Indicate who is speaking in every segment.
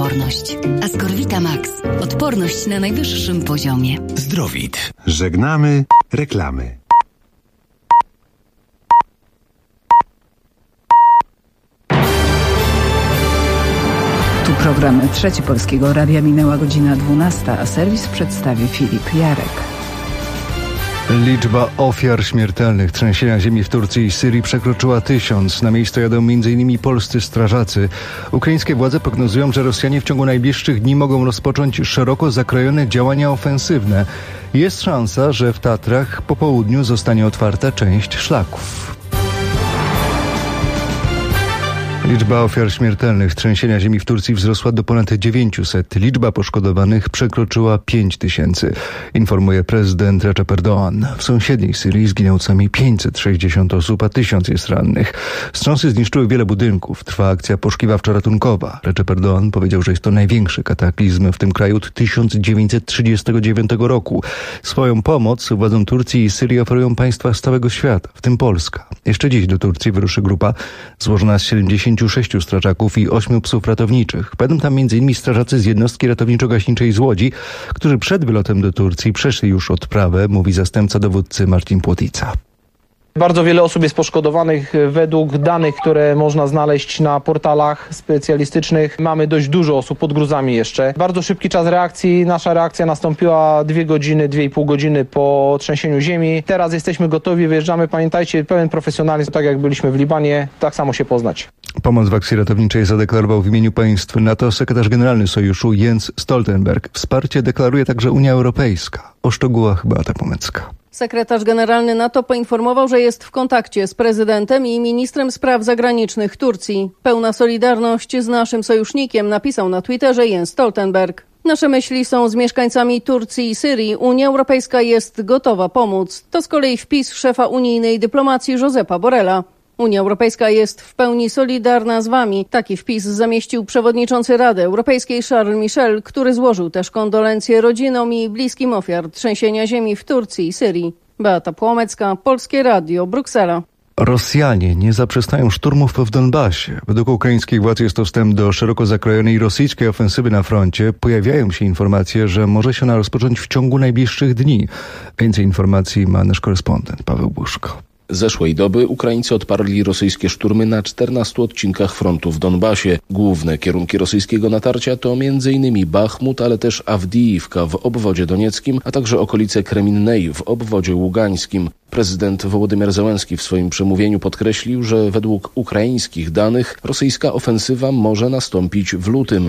Speaker 1: odporność. Ascorvita Max. Odporność na najwyższym poziomie.
Speaker 2: Zdrowit.
Speaker 3: Żegnamy reklamy.
Speaker 4: Tu program Trzeci Polskiego Radia. Minęła godzina 12, a serwis przedstawi Filip Jarek.
Speaker 5: Liczba ofiar śmiertelnych trzęsienia ziemi w Turcji i Syrii przekroczyła 1000. Na miejsce jadą m.in. polscy strażacy. Ukraińskie władze prognozują, że Rosjanie w ciągu najbliższych dni mogą rozpocząć szeroko zakrojone działania ofensywne. Jest szansa, że w Tatrach po południu zostanie otwarta część szlaków. Liczba ofiar śmiertelnych trzęsienia ziemi w Turcji wzrosła do ponad 900. Liczba poszkodowanych przekroczyła 5000, informuje prezydent Recep Erdoğan. W sąsiedniej Syrii zginęło co najmniej 560 osób, a 1000 jest rannych. Wstrząsy zniszczyły wiele budynków. Trwa akcja poszukiwawczo-ratunkowa. Recep Erdoğan powiedział, że jest to największy kataklizm w tym kraju od 1939 roku. Swoją pomoc władzom Turcji i Syrii oferują państwa z całego świata, w tym Polska. Jeszcze dziś do Turcji wyruszy grupa złożona z 76 strażaków i 8 psów ratowniczych. Będą tam m.in. strażacy z jednostki ratowniczo-gaśniczej z Łodzi, którzy przed wylotem do Turcji przeszli już odprawę, mówi zastępca dowódcy Marcin Płotica.
Speaker 6: Bardzo wiele osób jest poszkodowanych. Według danych, które można znaleźć na portalach specjalistycznych, mamy dość dużo osób pod gruzami jeszcze. Bardzo szybki czas reakcji. Nasza reakcja nastąpiła 2 godziny, 2,5 godziny po trzęsieniu ziemi. Teraz jesteśmy gotowi, wyjeżdżamy. Pamiętajcie, pełen profesjonalizm, tak jak byliśmy w Libanie, tak samo się poznać.
Speaker 5: Pomoc w akcji ratowniczej zadeklarował w imieniu państw NATO sekretarz generalny Sojuszu Jens Stoltenberg. Wsparcie deklaruje także Unia Europejska. O szczegółach Beata Pomecka.
Speaker 7: Sekretarz generalny NATO poinformował, że jest w kontakcie z prezydentem i ministrem spraw zagranicznych Turcji. Pełna solidarność z naszym sojusznikiem, napisał na Twitterze Jens Stoltenberg. Nasze myśli są z mieszkańcami Turcji i Syrii. Unia Europejska jest gotowa pomóc. To z kolei wpis szefa unijnej dyplomacji Josepa Borrella. Unia Europejska jest w pełni solidarna z wami. Taki wpis zamieścił przewodniczący Rady Europejskiej Charles Michel, który złożył też kondolencje rodzinom i bliskim ofiar trzęsienia ziemi w Turcji i Syrii. Beata Płomecka, Polskie Radio, Bruksela.
Speaker 5: Rosjanie nie zaprzestają szturmów w Donbasie. Według ukraińskich władz jest to wstęp do szeroko zakrojonej rosyjskiej ofensywy na froncie. Pojawiają się informacje, że może się ona rozpocząć w ciągu najbliższych dni. Więcej informacji ma nasz korespondent Paweł Buszko.
Speaker 8: Zeszłej doby Ukraińcy odparli rosyjskie szturmy na 14 odcinkach frontu w Donbasie. Główne kierunki rosyjskiego natarcia to m.in. Bachmut, ale też Awdijiwka w obwodzie donieckim, a także okolice Kreminnej w obwodzie ługańskim. Prezydent Wołodymyr Zełenski w swoim przemówieniu podkreślił, że według ukraińskich danych rosyjska ofensywa może nastąpić w lutym.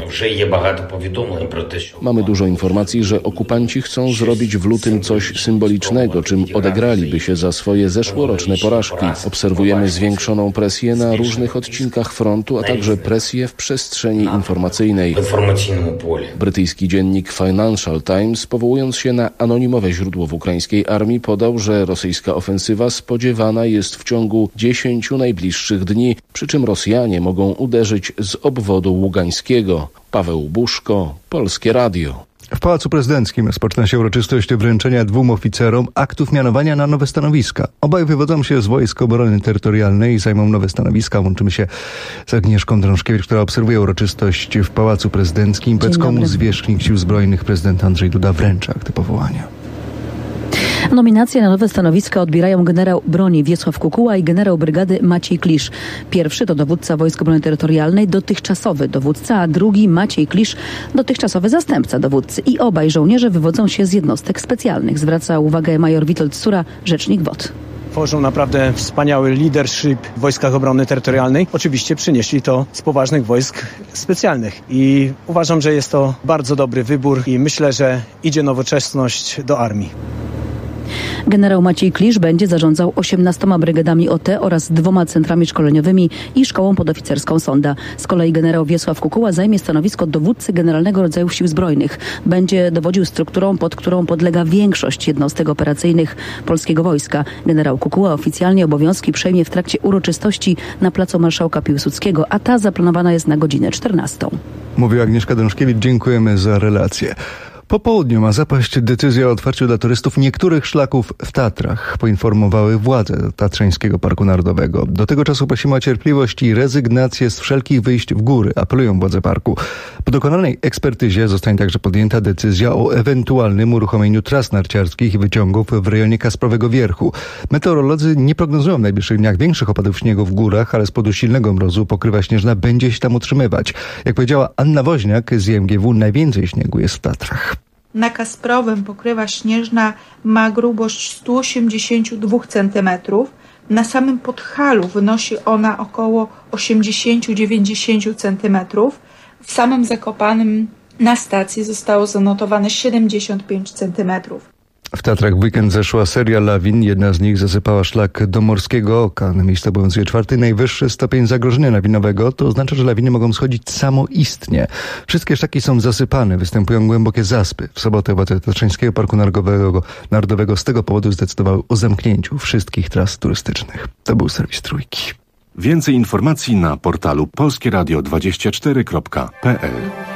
Speaker 8: Mamy dużo informacji, że okupanci chcą zrobić w lutym coś symbolicznego, czym odegraliby się za swoje zeszłoroczne porażki. Obserwujemy zwiększoną presję na różnych odcinkach frontu, a także presję w przestrzeni informacyjnej. Brytyjski dziennik Financial Times, powołując się na anonimowe źródło w ukraińskiej armii, podał, że rosyjska ofensywa spodziewana jest w ciągu 10 najbliższych dni, przy czym Rosjanie mogą uderzyć z obwodu ługańskiego. Paweł Buszko, Polskie Radio.
Speaker 5: W Pałacu Prezydenckim rozpoczyna się uroczystość wręczenia 2 oficerom aktów mianowania na nowe stanowiska. Obaj wywodzą się z Wojsk Obrony Terytorialnej i zajmą nowe stanowiska. Łączymy się z Agnieszką Drążkiewicz, która obserwuje uroczystość w Pałacu Prezydenckim. Powiedz, komu zwierzchnik Sił Zbrojnych prezydent Andrzej Duda wręcza akty powołania.
Speaker 9: Nominacje na nowe stanowiska odbierają generał broni Wiesław Kukuła i generał brygady Maciej Klisz. Pierwszy to dowódca Wojsk Obrony Terytorialnej, dotychczasowy dowódca, a drugi Maciej Klisz, dotychczasowy zastępca dowódcy. I obaj żołnierze wywodzą się z jednostek specjalnych. Zwraca uwagę major Witold Sura, rzecznik WOT.
Speaker 10: Tworzą naprawdę wspaniały leadership w Wojskach Obrony Terytorialnej. Oczywiście przynieśli to z poważnych wojsk specjalnych i uważam, że jest to bardzo dobry wybór i myślę, że idzie nowoczesność do armii.
Speaker 9: Generał Maciej Klisz będzie zarządzał 18 brygadami OT oraz 2 centrami szkoleniowymi i szkołą podoficerską Sonda. Z kolei generał Wiesław Kukuła zajmie stanowisko dowódcy Generalnego Rodzaju Sił Zbrojnych. Będzie dowodził strukturą, pod którą podlega większość jednostek operacyjnych polskiego wojska. Generał Kukuła oficjalnie obowiązki przejmie w trakcie uroczystości na placu Marszałka Piłsudskiego, a ta zaplanowana jest na godzinę 14.
Speaker 5: Mówi Agnieszka Drążkiewicz, dziękujemy za relację. Po południu ma zapaść decyzja o otwarciu dla turystów niektórych szlaków w Tatrach, poinformowały władze Tatrzańskiego Parku Narodowego. Do tego czasu pasima cierpliwość i rezygnację z wszelkich wyjść w góry, apelują władze parku. Po dokonanej ekspertyzie zostanie także podjęta decyzja o ewentualnym uruchomieniu tras narciarskich i wyciągów w rejonie Kasprowego Wierchu. Meteorolodzy nie prognozują w najbliższych dniach większych opadów śniegu w górach, ale z powodu silnego mrozu pokrywa śnieżna będzie się tam utrzymywać. Jak powiedziała Anna Woźniak z IMGW, najwięcej śniegu jest w Tatrach.
Speaker 2: Na Kasprowym pokrywa śnieżna ma grubość 182 cm. Na samym Podhalu wynosi ona około 80-90 cm. W samym Zakopanem na stacji zostało zanotowane 75 cm.
Speaker 5: W Tatrach w weekend zeszła seria lawin. Jedna z nich zasypała szlak do Morskiego Oka. Na miejscu obowiązuje 4. najwyższy stopień zagrożenia lawinowego. To oznacza, że lawiny mogą schodzić samoistnie. Wszystkie szlaki są zasypane, występują głębokie zaspy. W sobotę władze Tatrzańskiego Parku Narodowego z tego powodu zdecydowały o zamknięciu wszystkich tras turystycznych. To był serwis Trójki.
Speaker 3: Więcej informacji na portalu polskieradio24.pl.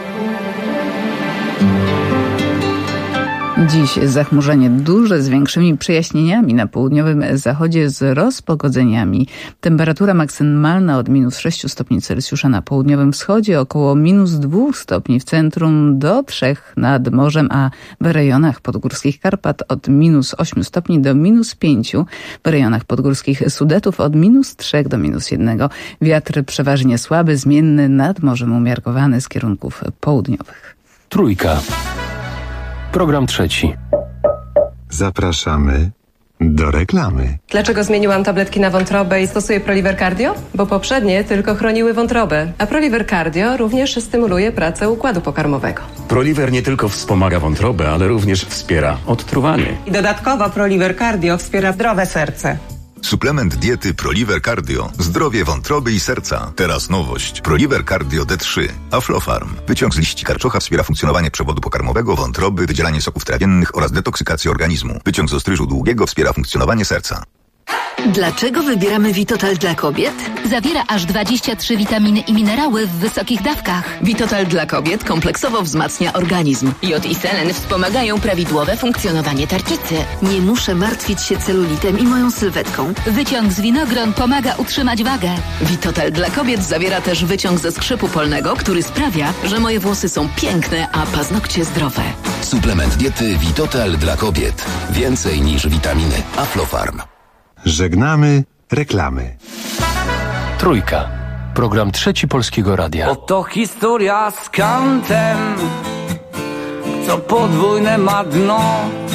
Speaker 4: Dziś zachmurzenie duże z większymi przejaśnieniami na południowym zachodzie z rozpogodzeniami. Temperatura maksymalna od minus 6 stopni Celsjusza na południowym wschodzie, około minus 2 stopni w centrum do 3 nad morzem, a w rejonach podgórskich Karpat od minus 8 stopni do minus 5, w rejonach podgórskich Sudetów od minus 3 do minus 1. Wiatr przeważnie słaby, zmienny, nad morzem umiarkowany z kierunków południowych.
Speaker 11: Trójka. Program trzeci.
Speaker 3: Zapraszamy do reklamy.
Speaker 12: Dlaczego zmieniłam tabletki na wątrobę i stosuję Proliver Cardio? Bo poprzednie tylko chroniły wątrobę, a Proliver Cardio również stymuluje pracę układu pokarmowego.
Speaker 11: Proliver nie tylko wspomaga wątrobę, ale również wspiera odtruwanie.
Speaker 13: I dodatkowo Proliver Cardio wspiera zdrowe serce.
Speaker 14: Suplement diety Proliver Cardio. Zdrowie wątroby i serca. Teraz nowość. Proliver Cardio D3. Aflofarm. Wyciąg z liści karczocha wspiera funkcjonowanie przewodu pokarmowego, wątroby, wydzielanie soków trawiennych oraz detoksykację organizmu. Wyciąg z ostryżu długiego wspiera funkcjonowanie serca.
Speaker 1: Dlaczego wybieramy Vitotal dla kobiet? Zawiera aż 23 witaminy i minerały w wysokich dawkach.
Speaker 15: Vitotal dla kobiet kompleksowo wzmacnia organizm. Jod i selen wspomagają prawidłowe funkcjonowanie tarczycy.
Speaker 1: Nie muszę martwić się celulitem i moją sylwetką. Wyciąg z winogron pomaga utrzymać wagę.
Speaker 15: Vitotal dla kobiet zawiera też wyciąg ze skrzypu polnego, który sprawia, że moje włosy są piękne, a paznokcie zdrowe.
Speaker 16: Suplement diety Vitotal dla kobiet. Więcej niż witaminy. Aflofarm.
Speaker 3: Żegnamy reklamy.
Speaker 11: Trójka. Program trzeci Polskiego Radia.
Speaker 17: Oto historia z kantem, co podwójne ma dno.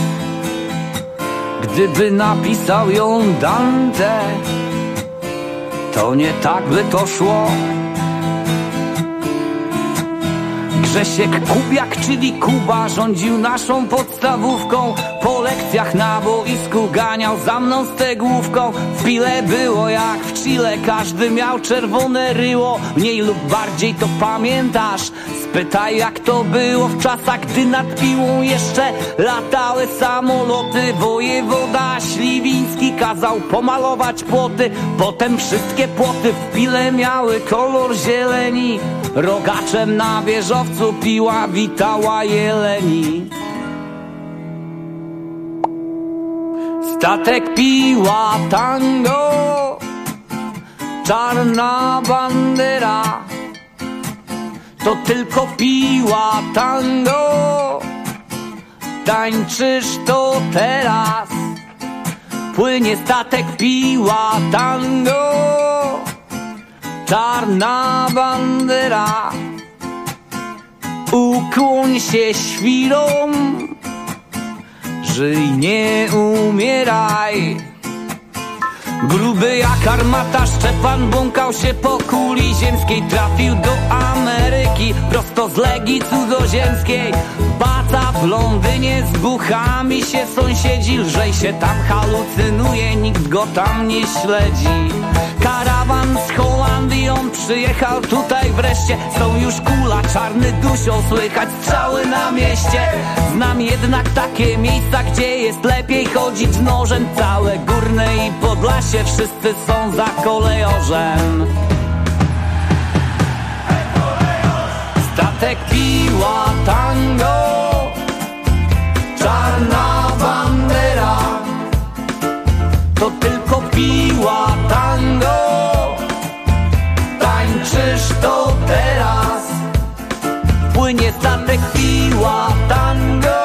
Speaker 17: Gdyby napisał ją Dante, to nie tak by to szło. Grzesiek Kubiak, czyli Kuba, rządził naszą podstawówką. Po lekcjach na boisku ganiał za mną stegłówką. W Pile było jak w Chile, każdy miał czerwone ryło. Mniej lub bardziej to pamiętasz? Spytaj, jak to było w czasach, gdy nad Piłą jeszcze latały samoloty. Wojewoda Śliwiński kazał pomalować płoty. Potem wszystkie płoty w Pile miały kolor zieleni. Rogaczem na wieżowcu Piła witała jeleni. Statek Piła tango, czarna bandera. To tylko Piła tango, tańczysz to teraz. Płynie statek Piła tango, czarna bandera. Ukłoń się świrom, żyj, nie umieraj. Gruby jak armata Szczepan błąkał się po kuli ziemskiej. Trafił do Ameryki prosto z Legii cudzoziemskiej. Baca w Londynie z buchami się sąsiedzi. Lżej się tam halucynuje, nikt go tam nie śledzi. Karawan z Holandii, on przyjechał tutaj wreszcie. Są już kula, czarny dusio, słychać strzały na mieście. Znam jednak takie miejsca, gdzie jest lepiej chodzić nożem. Całe Górne i Podlasie, wszyscy są za kolejorzem. Statek Piła tango, czarna bandera, to tylko piła tango. Tańczysz to teraz, płynie statek piła tango.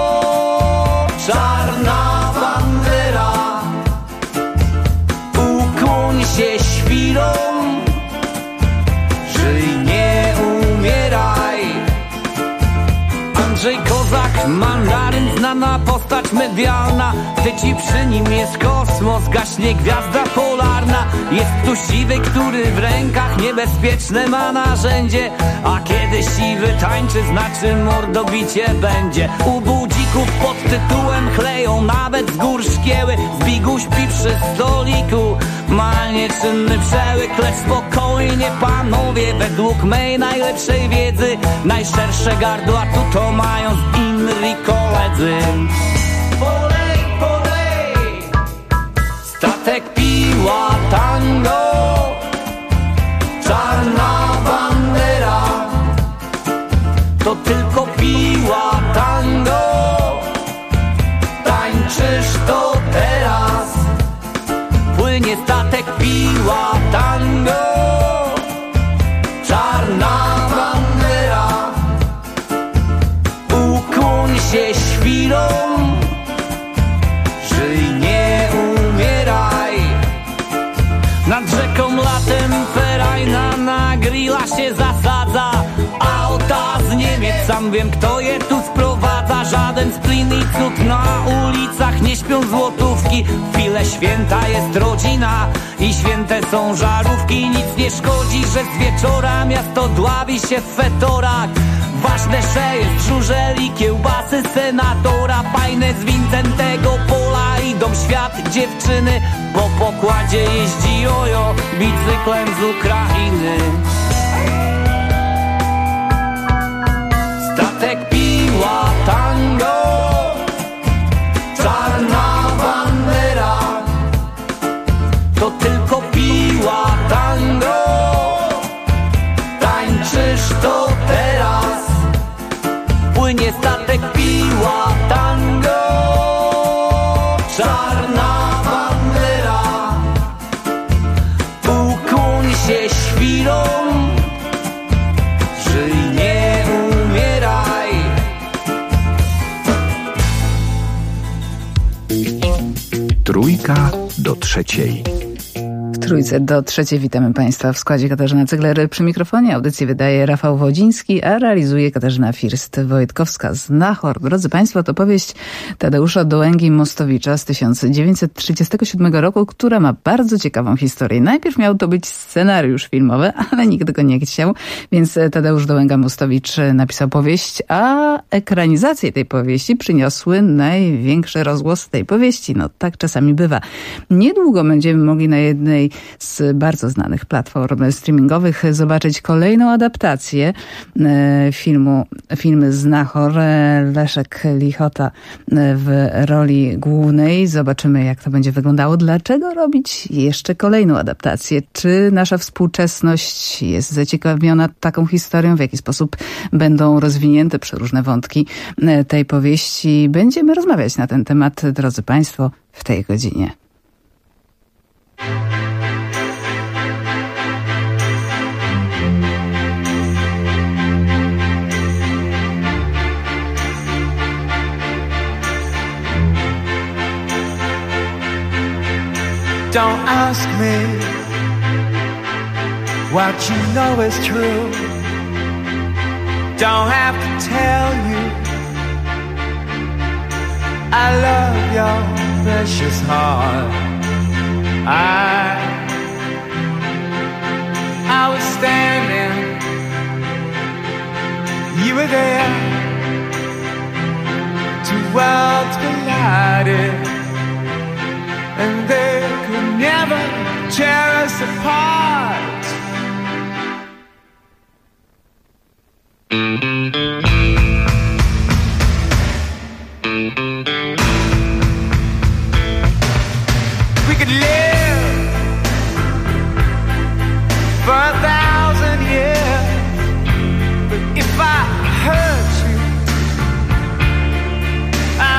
Speaker 17: Czarna bandera, ukłoń się świrom, żyj, nie umieraj. Andrzej Kozak, mandaryn, znana postać medialna. Gdy ci przy nim jest kosmos, gaśnie gwiazda polarna. Jest tu siwy, który w rękach niebezpieczne ma narzędzie, a kiedy siwy tańczy, znaczy mordobicie będzie. U budzików pod tytułem chleją nawet z gór szkieły. Zbigu śpi przy stoliku, ma nieczynny przełyk, lecz spokojnie panowie, według mej najlepszej wiedzy najszersze gardła tu to mają z Inri koledzy. Polej, polej, statek piła tango, czarna bandera, to tylko piła tango. Tańczysz to teraz, płynie statek piła tango. Czarna bandera, ukłoń się świrom, żyj, nie umieraj. Nad rzeką latem ferajna na grilla się zasadza. Auta z Niemiec, sam wiem kto je tu sprowadza. Żaden splin i cud na ulicach, nie śpią złotówki. W chwilę święta jest rodzina i święte są żarówki. Nic nie szkodzi, że z wieczora miasto dławi się w fetorach. Ważne, że jest żużel i kiełbasy senatora. Fajne z Wincentego Pola idą świat dziewczyny. Po pokładzie jeździ jojo bicyklem z Ukrainy. Statek piła tango, czarna bandera, to tylko piła tango. Tańczysz to teraz, płynie statek piła tango. Czarna bandera, ukłoń się świrom, żyj, nie umieraj.
Speaker 18: Trójka do trzeciej.
Speaker 4: W Trójce do trzeciej witamy Państwa w składzie Katarzyna Cygler przy mikrofonie. Audycję wydaje Rafał Wodziński, a realizuje Katarzyna First-Wojtkowska. Znachor, drodzy Państwo, to powieść Tadeusza Dołęgi-Mostowicza z 1937 roku, która ma bardzo ciekawą historię. Najpierw miał to być scenariusz filmowy, ale nikt go nie chciał, więc Tadeusz Dołęga-Mostowicz napisał powieść, a ekranizacje tej powieści przyniosły największy rozgłos tej powieści. No tak czasami bywa. Niedługo będziemy mogli na jednej z bardzo znanych platform streamingowych zobaczyć kolejną adaptację filmu Znachor. Leszek Lichota w roli głównej. Zobaczymy, jak to będzie wyglądało. Dlaczego robić jeszcze kolejną adaptację? Czy nasza współczesność jest zaciekawiona taką historią? W jaki sposób będą rozwinięte przeróżne wątki tej powieści? Będziemy rozmawiać na ten temat, drodzy Państwo, w tej godzinie.
Speaker 19: Don't ask me what you know is true. Don't have to tell you I love your precious heart. I was standing, you were there. Two worlds collided, and they could never tear us apart. We could live for 1,000 years, but if I hurt you,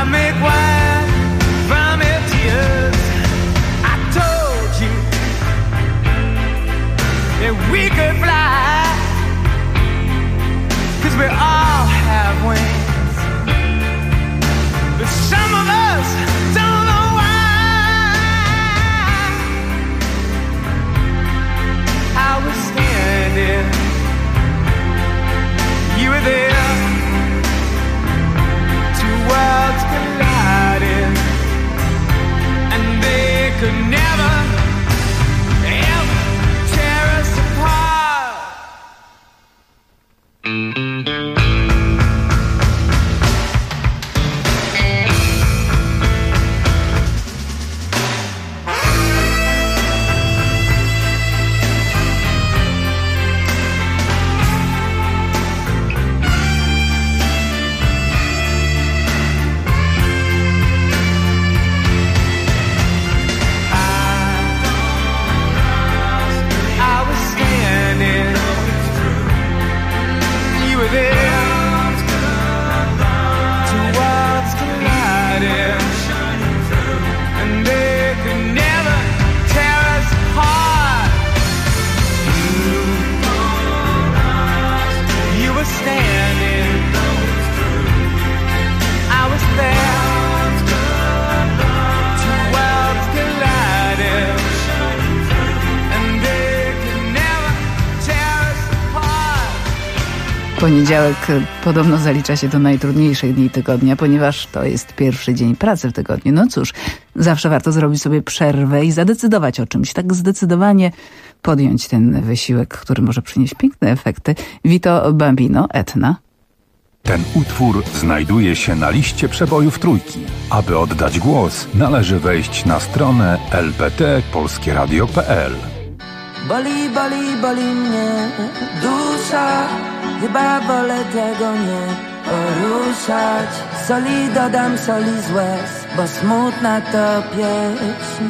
Speaker 4: Poniedziałek podobno zalicza się do najtrudniejszych dni tygodnia, ponieważ to jest pierwszy dzień pracy w tygodniu. No cóż, zawsze warto zrobić sobie przerwę i zadecydować o czymś. Tak zdecydowanie podjąć ten wysiłek, który może przynieść piękne efekty. Vito Bambino, Etna.
Speaker 18: Ten utwór znajduje się na liście przebojów Trójki. Aby oddać głos, należy wejść na stronę lpt.polskieradio.pl.
Speaker 20: Boli, boli, boli mnie dusza, chyba wolę tego nie poruszać. Soli dodam, soli z łez, bo smutna to pieśń.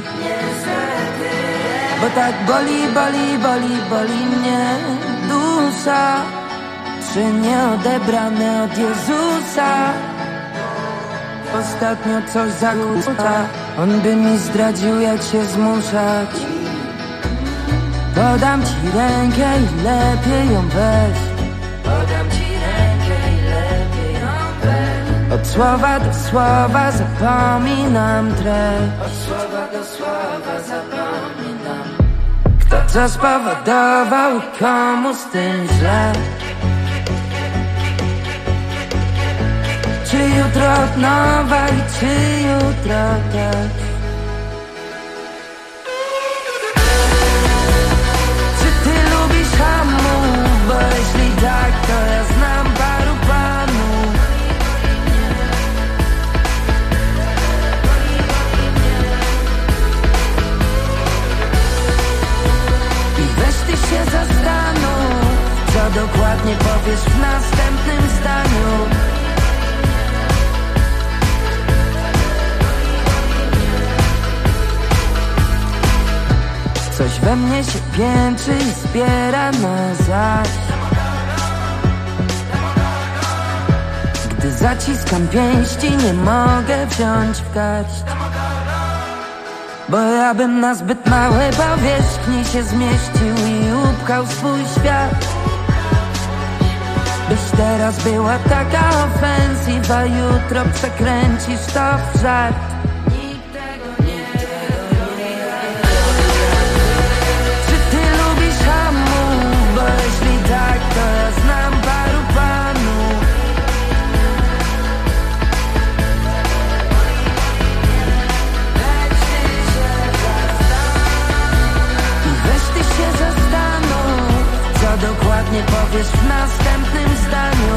Speaker 20: Bo tak boli, boli, boli, boli mnie dusza, trzy nieodebrane od Jezusa. Ostatnio coś zakłóca, on by mi zdradził, jak się zmuszać. Podam ci rękę i lepiej ją weź. Podam ci rękę i lepiej ją weź. Od słowa do słowa zapominam treść. Od słowa do słowa zapominam. Kto co spowodował i komu z tym źle? Czy jutro od nowa i czy jutro też? Bo jeśli tak, to ja znam paru panów. I weź ty się zastanów, co dokładnie powiesz w następnym zdaniu. Coś we mnie się piętrzy i zbiera na zaś. Gdy zaciskam pięści, nie mogę wziąć w garść. Bo ja bym na zbyt małe powierzchni się zmieścił i upchał swój świat. Byś teraz była taka ofensywa, jutro przekręcisz to w żart. To ja znam paru panów. I weź ty się zastanów, co dokładnie powiesz w następnym zdaniu.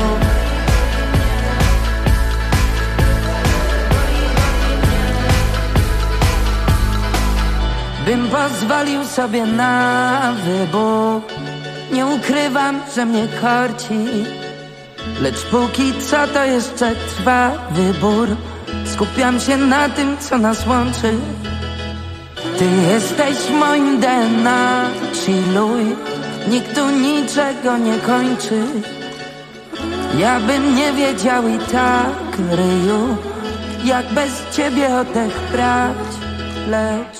Speaker 20: Bym pozwolił sobie na wybór. Nie ukrywam, że mnie korci, lecz póki co to jeszcze trwa wybór. Skupiam się na tym, co nas łączy. Ty jesteś w moim DNA, chilluj. Nikt tu niczego nie kończy. Ja bym nie wiedział i tak, ryju, jak bez ciebie oddech brać. Lecz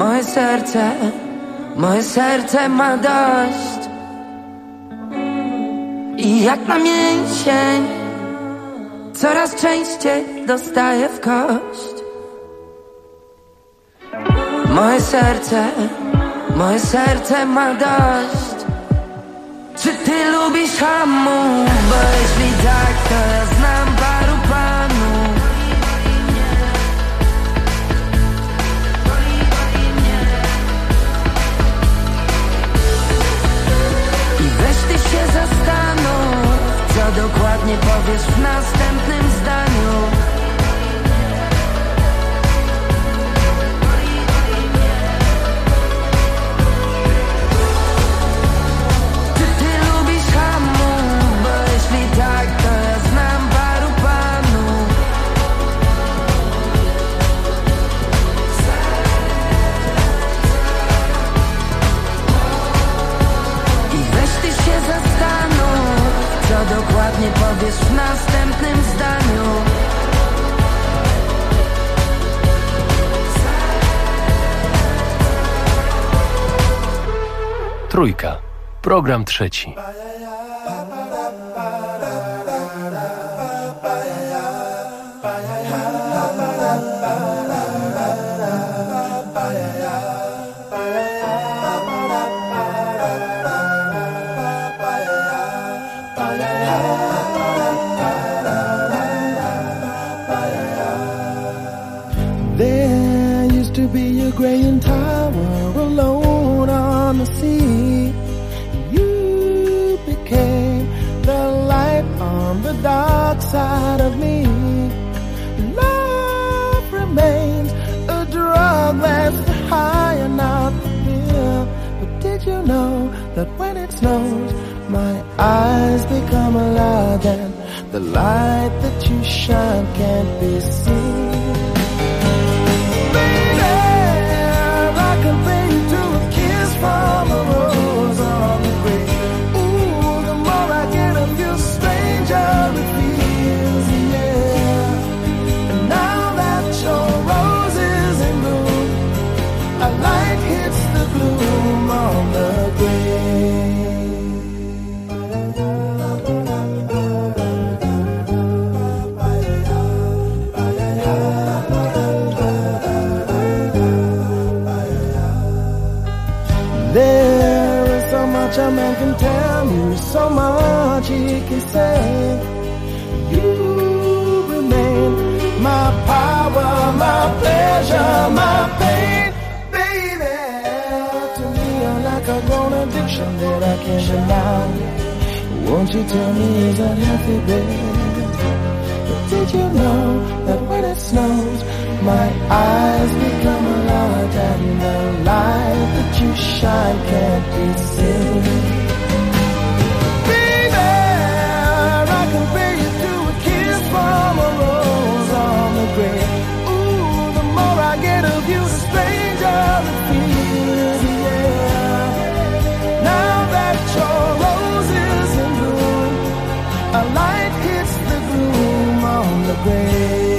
Speaker 20: moje serce ma dość. I jak na mięsień coraz częściej dostaję w kość. Moje serce ma dość. Czy ty lubisz hamów? Bo jeśli tak, to ja znam paru panów. I weź ty się zastanów, co dokładnie powiesz w następnym zdaniu. Czy ty lubisz hamów? Bo jeśli tak, to ja znam paru panów. I weź ty się zastanów, co dokładnie powiesz w następnym zdaniu.
Speaker 21: Trójka. Program trzeci.
Speaker 6: graying tower alone on the sea. You became the light on the dark side of me. Love remains a drug that's the high and not the pill. But did you know that when it snows, my eyes become alive and the light that you shine can't be seen? From a rose on the grave. Ooh, the more I get of you, stranger it feels, yeah. And now that your rose is in bloom, a light hits the gloom on the grave. There is so much a man can tell you, so much he can say. You remain my power, my pleasure, my pain, baby. To me you're like a grown addiction that I can't deny. Won't you tell me is that healthy, baby? But did you know that when it snows, my eyes become a light and the light that you shine can't be seen? Baby, I compare you to a kiss from a rose on the grave. Ooh, the more I get of you, the stranger it feels, yeah. Now that your rose is in bloom, a light hits the gloom on the grave.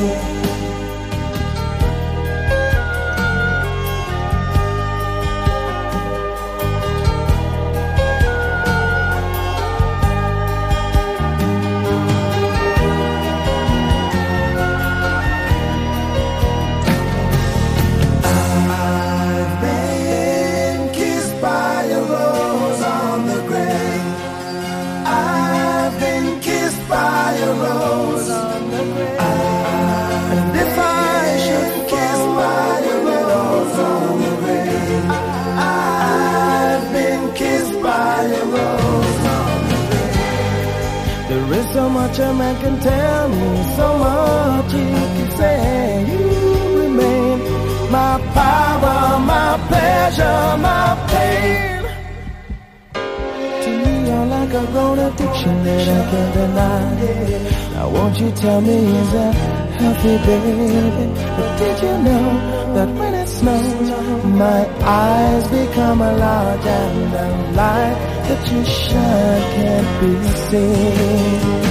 Speaker 6: So much a man can tell me, so much he can say. You remain my power, my pleasure, my pain. To me you're like a grown addiction that I can't deny. Now won't you tell me is that healthy, baby? But did you know that when it snows, my eyes become a large and the light that you shine can't be seen?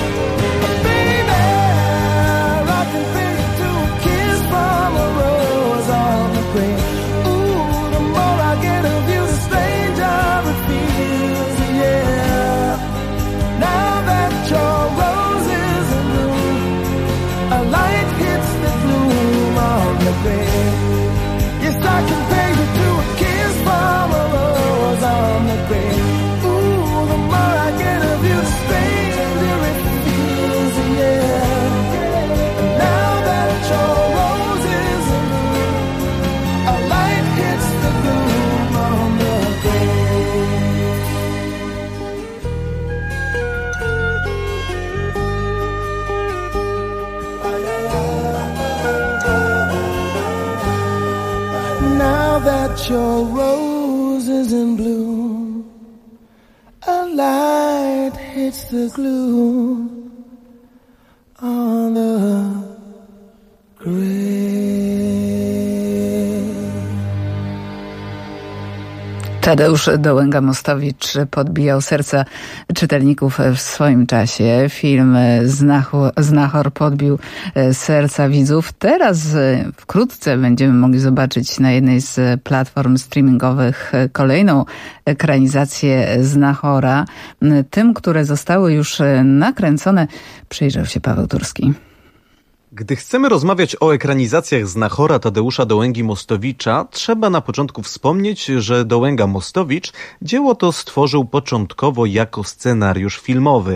Speaker 6: Yes, I can pay you to a kiss from a rose on the grave. Ooh, the more I get of you, the stranger it feels, yeah. And now that your rose is in bloom, a light hits the gloom on the grave. Now that your rose is in bloom, a light hits the gloom on the grave.
Speaker 4: Tadeusz Dołęga-Mostowicz podbijał serca czytelników w swoim czasie. Film Znachor podbił serca widzów. Teraz wkrótce będziemy mogli zobaczyć na jednej z platform streamingowych kolejną ekranizację Znachora. Tym, które zostały już nakręcone, przyjrzał się Paweł Turski.
Speaker 22: Gdy chcemy rozmawiać o ekranizacjach Znachora Tadeusza Dołęgi-Mostowicza, trzeba na początku wspomnieć, że Dołęga-Mostowicz dzieło to stworzył początkowo jako scenariusz filmowy.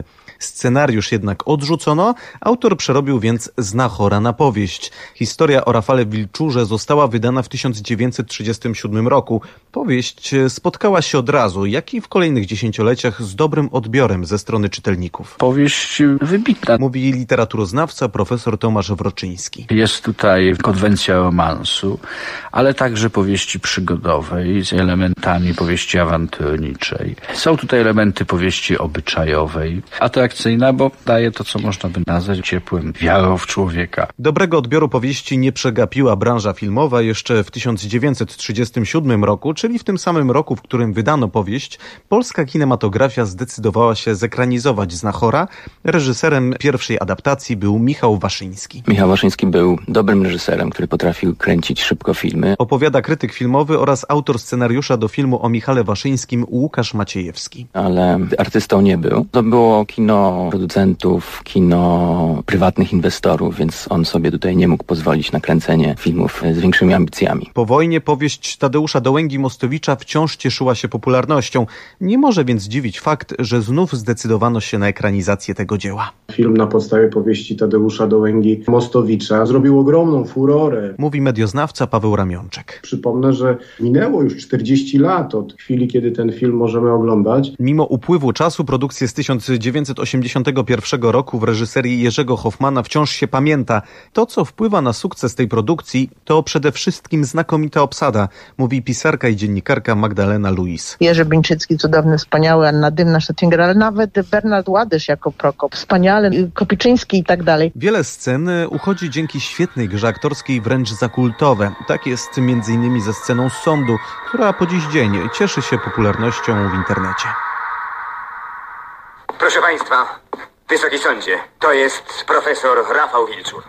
Speaker 22: Scenariusz jednak odrzucono, autor przerobił więc Znachora na powieść. Historia o Rafale Wilczurze została wydana w 1937 roku. Powieść spotkała się od razu, jak i w kolejnych dziesięcioleciach z dobrym odbiorem ze strony czytelników.
Speaker 7: Powieść wybitna.
Speaker 22: Mówi literaturoznawca profesor Tomasz Wroczyński.
Speaker 7: Jest tutaj konwencja romansu, ale także powieści przygodowej z elementami powieści awanturniczej. Są tutaj elementy powieści obyczajowej. Atrakcyjna, bo daje to, co można by nazwać ciepłym wiarą w człowieka.
Speaker 22: Dobrego odbioru powieści nie przegapiła branża filmowa. Jeszcze w 1937 roku, czyli w tym samym roku, w którym wydano powieść, polska kinematografia zdecydowała się zekranizować Znachora. Reżyserem pierwszej adaptacji był Michał Waszyński.
Speaker 8: Michał Waszyński był dobrym reżyserem, który potrafił kręcić szybko filmy.
Speaker 22: Opowiada krytyk filmowy oraz autor scenariusza do filmu o Michale Waszyńskim Łukasz Maciejewski.
Speaker 8: Ale artystą nie był. To było kino producentów, kino prywatnych inwestorów, więc on sobie tutaj nie mógł pozwolić na kręcenie filmów z większymi ambicjami.
Speaker 22: Po wojnie powieść Tadeusza Dołęgi-Mostowicza wciąż cieszyła się popularnością. Nie może więc dziwić fakt, że znów zdecydowano się na ekranizację tego dzieła.
Speaker 23: Film na podstawie powieści Tadeusza Dołęgi-Mostowicza zrobił ogromną furorę.
Speaker 22: Mówi medioznawca Paweł Ramionczek.
Speaker 23: Przypomnę, że minęło już 40 lat od chwili, kiedy ten film możemy oglądać.
Speaker 22: Mimo upływu czasu produkcję z 1981 roku w reżyserii Jerzego Hoffmana wciąż się pamięta. To, co wpływa na sukces tej produkcji, to przede wszystkim znakomita obsada, mówi pisarka i dziennikarka Magdalena Luis.
Speaker 24: Jerzy Bińczycki, cudowny, wspaniały, Anna Dymna, Szettinger, ale nawet Bernard Ładysz jako Prokop, wspaniały, Kopiczyński i tak dalej.
Speaker 22: Wiele scen uchodzi dzięki świetnej grze aktorskiej wręcz za kultowe. Tak jest m.in. ze sceną z sądu, która po dziś dzień cieszy się popularnością w internecie.
Speaker 25: Proszę Państwa, Wysoki Sądzie, to jest profesor Rafał Wilczur.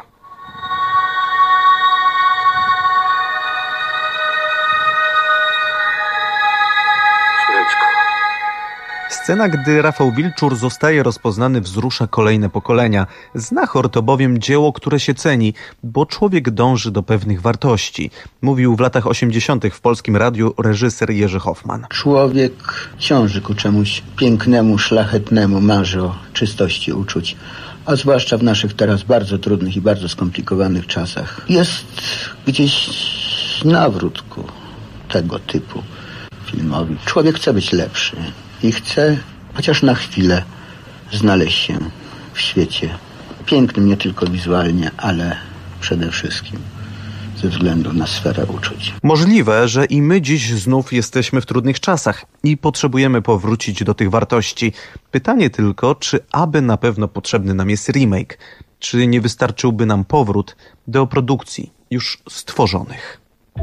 Speaker 22: Scena, gdy Rafał Wilczur zostaje rozpoznany, wzrusza kolejne pokolenia. Znachor to bowiem dzieło, które się ceni, bo człowiek dąży do pewnych wartości. Mówił w latach 80. w Polskim Radiu reżyser Jerzy Hoffman.
Speaker 26: Człowiek ciąży ku czemuś pięknemu, szlachetnemu, marzy o czystości uczuć. A zwłaszcza w naszych teraz bardzo trudnych i bardzo skomplikowanych czasach. Jest gdzieś nawrót ku tego typu filmowi. Człowiek chce być lepszy. I chce chociaż na chwilę znaleźć się w świecie pięknym nie tylko wizualnie, ale przede wszystkim ze względu na sferę uczuć.
Speaker 22: Możliwe, że i my dziś znów jesteśmy w trudnych czasach i potrzebujemy powrócić do tych wartości. Pytanie tylko, czy aby na pewno potrzebny nam jest remake? Czy nie wystarczyłby nam powrót do produkcji już stworzonych?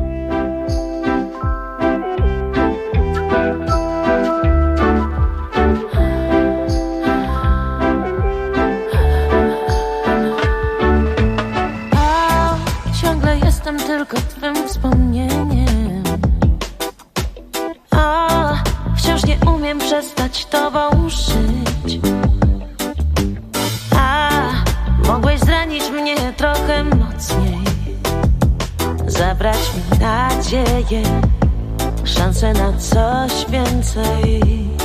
Speaker 27: Tylko twym wspomnieniem. A wciąż nie umiem przestać tobą żyć. A mogłeś zranić mnie trochę mocniej, zabrać mi nadzieję, szansę na coś więcej.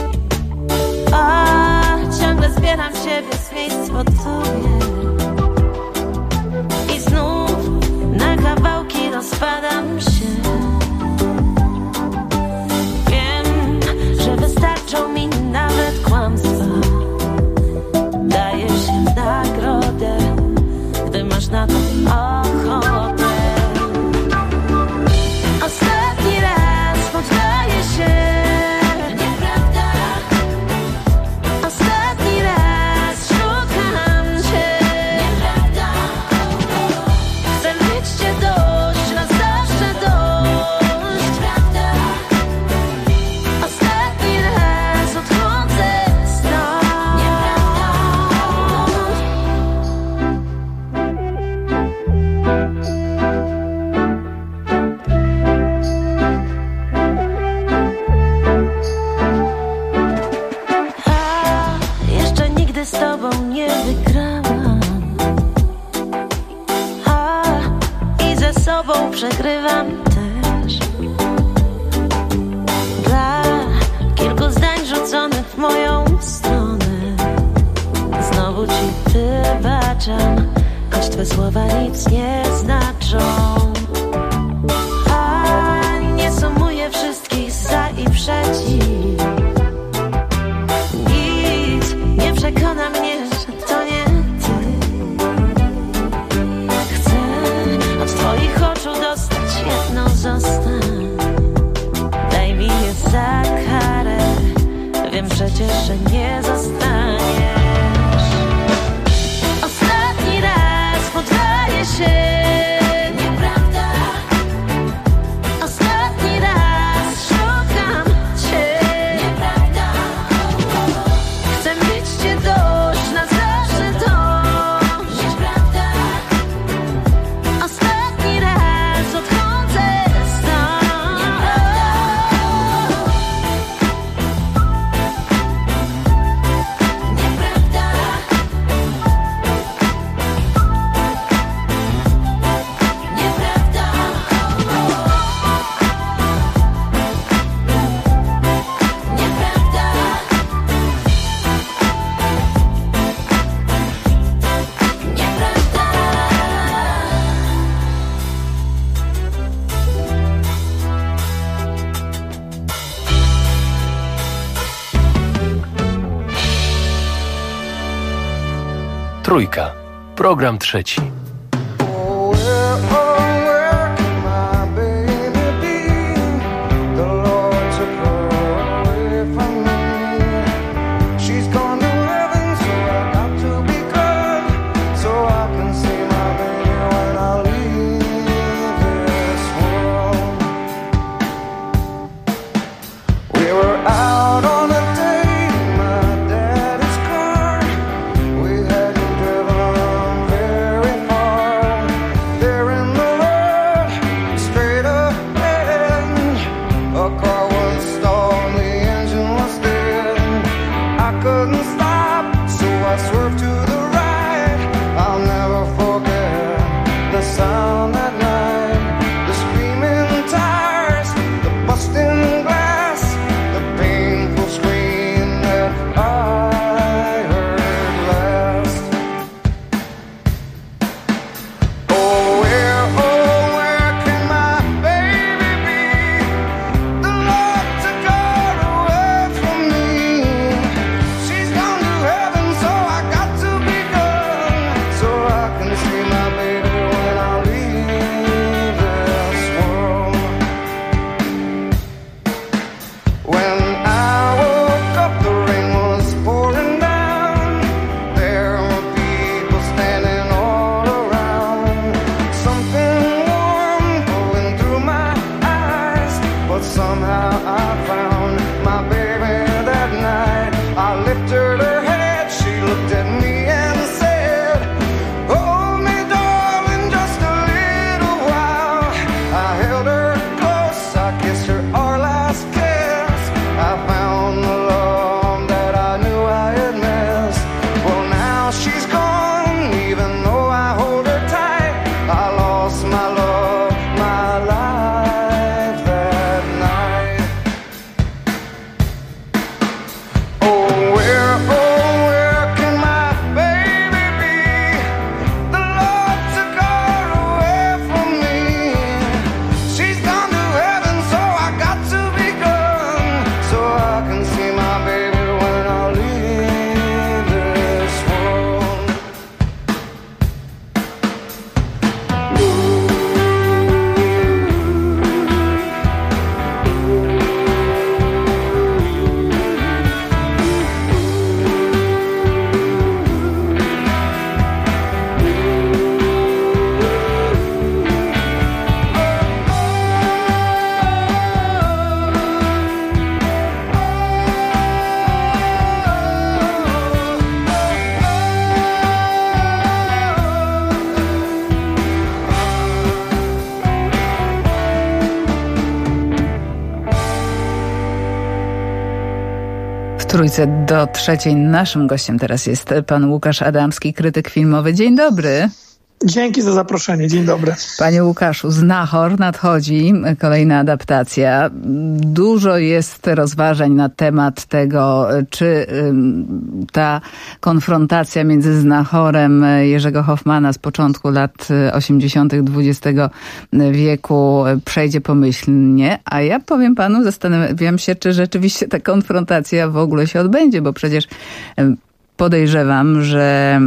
Speaker 27: A ciągle zbieram siebie z miejsc pod sobie i znów na kawałki rozpadam się. Wiem, że wystarczą mi nawet kłamstwa. Daję się w nagrodę, gdy masz na to ochotę. Ostatni raz, choć daje się. Nieprawda. Ostatni raz szukam cię. Nieprawda. Chcę mieć cię dość, na zawsze dość. Nieprawda. Ostatni raz odchodzę stąd. Nieprawda. A jeszcze nigdy z tobą nie wygrałam. A i ze sobą przegrywam też. Dla kilku zdań rzuconych w moją stronę wybaczam, choć twe słowa nic nie znaczą. A nie sumuję wszystkich za i przeciw. Nic nie przekona mnie, że to nie ty. Chcę od twoich oczu dostać jedno, zostań. Daj mi je za karę. Wiem przecież, że nie zostaniesz. Ostatni raz poddaję się. Nieprawda. Ostatni raz szukam cię. Nieprawda. Chcę mieć cię dość, na zawsze dość. Nieprawda. Ostatni raz odchodzę stąd. Nieprawda.
Speaker 21: Trójka. Program trzeci.
Speaker 4: Trójce do trzeciej. Naszym gościem teraz jest pan Łukasz Adamski, krytyk filmowy. Dzień dobry.
Speaker 2: Dzięki za zaproszenie. Dzień dobry.
Speaker 4: Panie Łukaszu, Znachor nadchodzi, kolejna adaptacja. Dużo jest rozważań na temat tego, czy ta konfrontacja między Znachorem Jerzego Hoffmana z początku lat 80. XX wieku przejdzie pomyślnie, a ja powiem panu, zastanawiam się, czy rzeczywiście ta konfrontacja w ogóle się odbędzie, bo przecież podejrzewam, że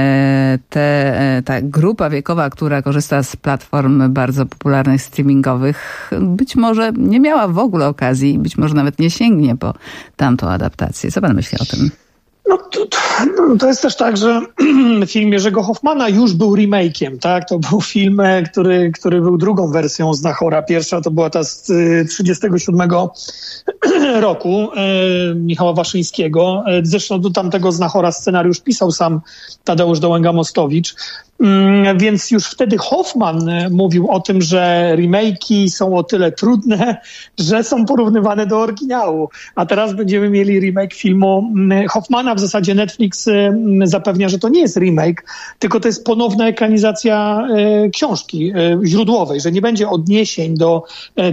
Speaker 4: ta grupa wiekowa, która korzysta z platform bardzo popularnych streamingowych, być może nie miała w ogóle okazji, być może nawet nie sięgnie po tamtą adaptację. Co pan myśli o tym?
Speaker 2: To jest też tak, że film Jerzego Hoffmana już był remake'iem, tak? To był film, który był drugą wersją Znachora. Pierwsza to była ta z 1937 roku Michała Waszyńskiego. Zresztą do tamtego Znachora scenariusz pisał sam Tadeusz Dołęga-Mostowicz. Więc już wtedy Hoffman mówił o tym, że remake'i są o tyle trudne, że są porównywane do oryginału. A teraz będziemy mieli remake filmu Hoffmana. W zasadzie Netflix zapewnia, że to nie jest remake, tylko to jest ponowna ekranizacja książki źródłowej, że nie będzie odniesień do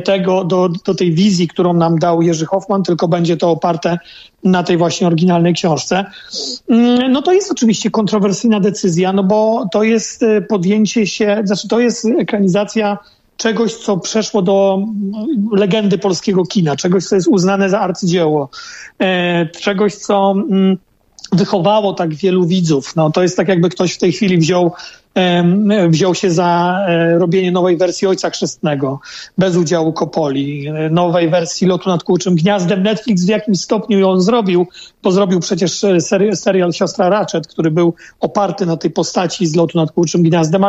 Speaker 2: tej wizji, którą nam dał Jerzy Hoffman, tylko będzie to oparte na tej właśnie oryginalnej książce. No to jest oczywiście kontrowersyjna decyzja, no bo to jest podjęcie się, to jest ekranizacja czegoś, co przeszło do legendy polskiego kina, czegoś, co jest uznane za arcydzieło, czegoś, co wychowało tak wielu widzów. No to jest tak, jakby ktoś w tej chwili wziął się za robienie nowej wersji Ojca Chrzestnego, bez udziału Coppoli, nowej wersji Lotu nad Kułczym Gniazdem. Netflix w jakimś stopniu ją zrobił, bo zrobił przecież serial Siostra Ratched, który był oparty na tej postaci z Lotu nad Kułczym Gniazdem,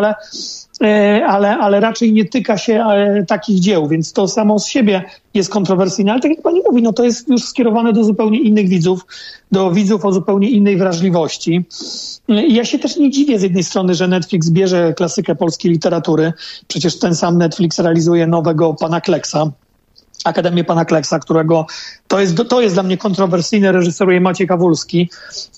Speaker 2: ale raczej nie tyka się takich dzieł, więc to samo z siebie jest kontrowersyjne. Ale tak jak pani mówi, no to jest już skierowane do zupełnie innych widzów, do widzów o zupełnie innej wrażliwości. I ja się też nie dziwię z jednej strony, że Netflix bierze klasykę polskiej literatury. Przecież ten sam Netflix realizuje nowego Pana Kleksa, Akademię Pana Kleksa, którego to jest dla mnie kontrowersyjny, reżyseruje Maciej Kawulski,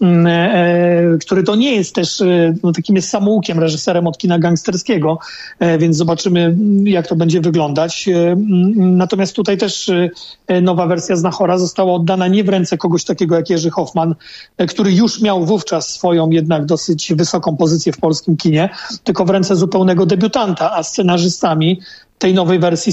Speaker 2: który to nie jest też takim jest samoukiem, reżyserem od kina gangsterskiego, więc zobaczymy, jak to będzie wyglądać. Natomiast tutaj też nowa wersja Znachora została oddana nie w ręce kogoś takiego jak Jerzy Hoffman, który już miał wówczas swoją jednak dosyć wysoką pozycję w polskim kinie, tylko w ręce zupełnego debiutanta, a scenarzystami tej nowej wersji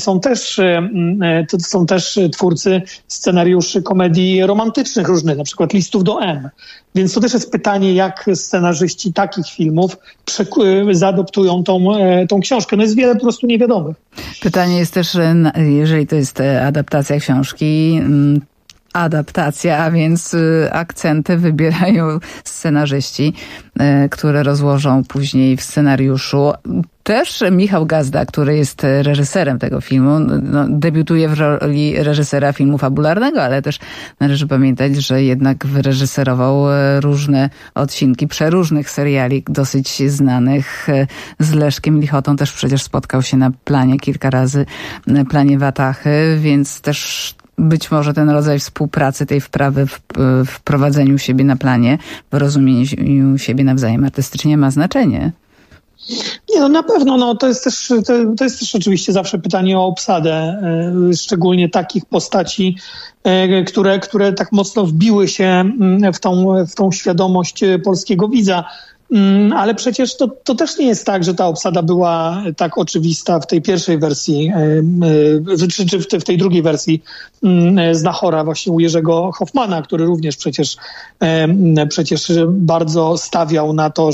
Speaker 2: są też twórcy scenariuszy komedii romantycznych różnych, na przykład Listów do M. Więc to też jest pytanie, jak scenarzyści takich filmów zaadoptują tą książkę. No jest wiele po prostu niewiadomych.
Speaker 4: Pytanie jest też, jeżeli to jest adaptacja książki, a więc akcenty wybierają scenarzyści, które rozłożą później w scenariuszu. Też Michał Gazda, który jest reżyserem tego filmu, debiutuje w roli reżysera filmu fabularnego, ale też należy pamiętać, że jednak wyreżyserował różne odcinki przeróżnych seriali dosyć znanych. Z Leszkiem Lichotą też przecież spotkał się na planie kilka razy, planie Watachy, więc też być może ten rodzaj współpracy, tej wprawy w wprowadzeniu siebie na planie, w rozumieniu siebie nawzajem artystycznie ma znaczenie.
Speaker 2: Nie, no na pewno, no to jest też oczywiście zawsze pytanie o obsadę, szczególnie takich postaci, które tak mocno wbiły się w tą świadomość polskiego widza. Ale przecież to też nie jest tak, że ta obsada była tak oczywista w tej pierwszej wersji, czy w tej drugiej wersji Znachora właśnie u Jerzego Hoffmana, który również przecież bardzo stawiał na to,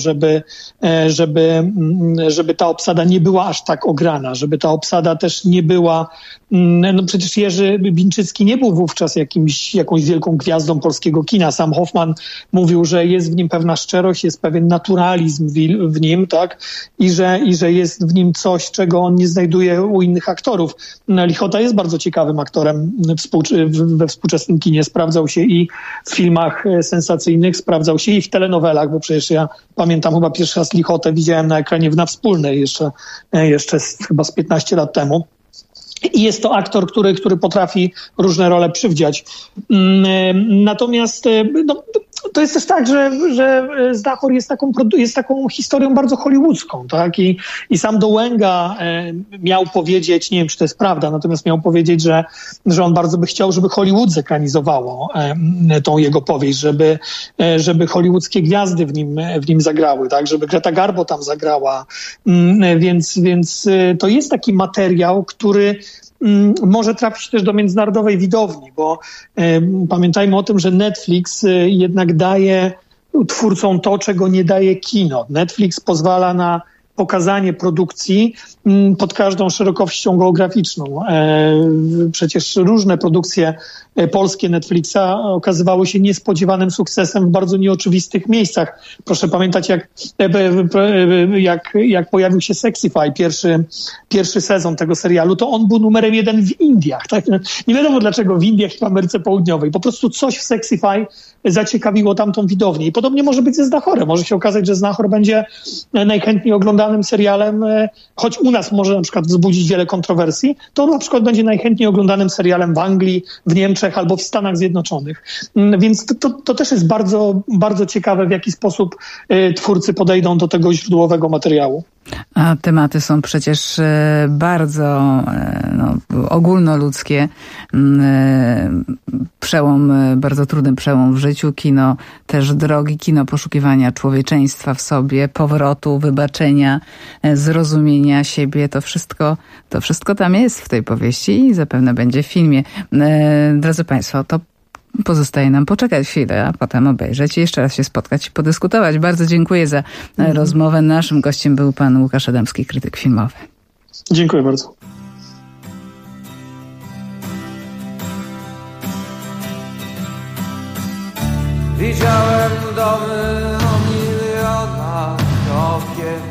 Speaker 2: żeby ta obsada nie była aż tak ograna, żeby ta obsada też nie była. No przecież Jerzy Bińczycki nie był wówczas jakąś wielką gwiazdą polskiego kina. Sam Hoffman mówił, że jest w nim pewna szczerość, jest pewien naturalizm w nim, tak? I że jest w nim coś, czego on nie znajduje u innych aktorów. Lichota jest bardzo ciekawym aktorem we współczesnym kinie. Sprawdzał się i w filmach sensacyjnych, sprawdzał się i w telenowelach, bo przecież ja pamiętam chyba pierwszy raz Lichotę widziałem na ekranie w Na Wspólnej jeszcze chyba z 15 lat temu. I jest to aktor, który potrafi różne role przywdziać. Natomiast To jest też tak, że Znachor jest taką historią bardzo hollywoodzką, tak? I sam Dołęga miał powiedzieć, nie wiem, czy to jest prawda, natomiast miał powiedzieć, że on bardzo by chciał, żeby Hollywood zekranizowało tą jego powieść, żeby hollywoodzkie gwiazdy w nim zagrały, tak? Żeby Greta Garbo tam zagrała. Więc to jest taki materiał, który może trafić też do międzynarodowej widowni, bo pamiętajmy o tym, że Netflix jednak daje twórcom to, czego nie daje kino. Netflix pozwala na pokazanie produkcji pod każdą szerokością geograficzną. Przecież różne produkcje polskie Netflixa okazywały się niespodziewanym sukcesem w bardzo nieoczywistych miejscach. Proszę pamiętać, jak pojawił się Sexify, pierwszy sezon tego serialu, to on był numerem 1 w Indiach. Tak? Nie wiadomo dlaczego w Indiach i w Ameryce Południowej. Po prostu coś w Sexify zaciekawiło tamtą widownię. I podobnie może być ze Znachorem. Może się okazać, że Znachor będzie najchętniej oglądanym serialem, choć u nas może na przykład wzbudzić wiele kontrowersji, to on na przykład będzie najchętniej oglądanym serialem w Anglii, w Niemczech albo w Stanach Zjednoczonych. Więc to też jest bardzo, bardzo ciekawe, w jaki sposób twórcy podejdą do tego źródłowego materiału.
Speaker 4: A tematy są przecież bardzo ogólnoludzkie. Bardzo trudny przełom w życiu. Kino też drogi, kino poszukiwania człowieczeństwa w sobie, powrotu, wybaczenia, zrozumienia siebie. To wszystko tam jest w tej powieści i zapewne będzie w filmie. Drodzy Państwo, to pozostaje nam poczekać chwilę, a potem obejrzeć i jeszcze raz się spotkać i podyskutować. Bardzo dziękuję za rozmowę. Naszym gościem był pan Łukasz Adamski, krytyk filmowy.
Speaker 2: Dziękuję bardzo.
Speaker 19: Widziałem domy o milionach okien,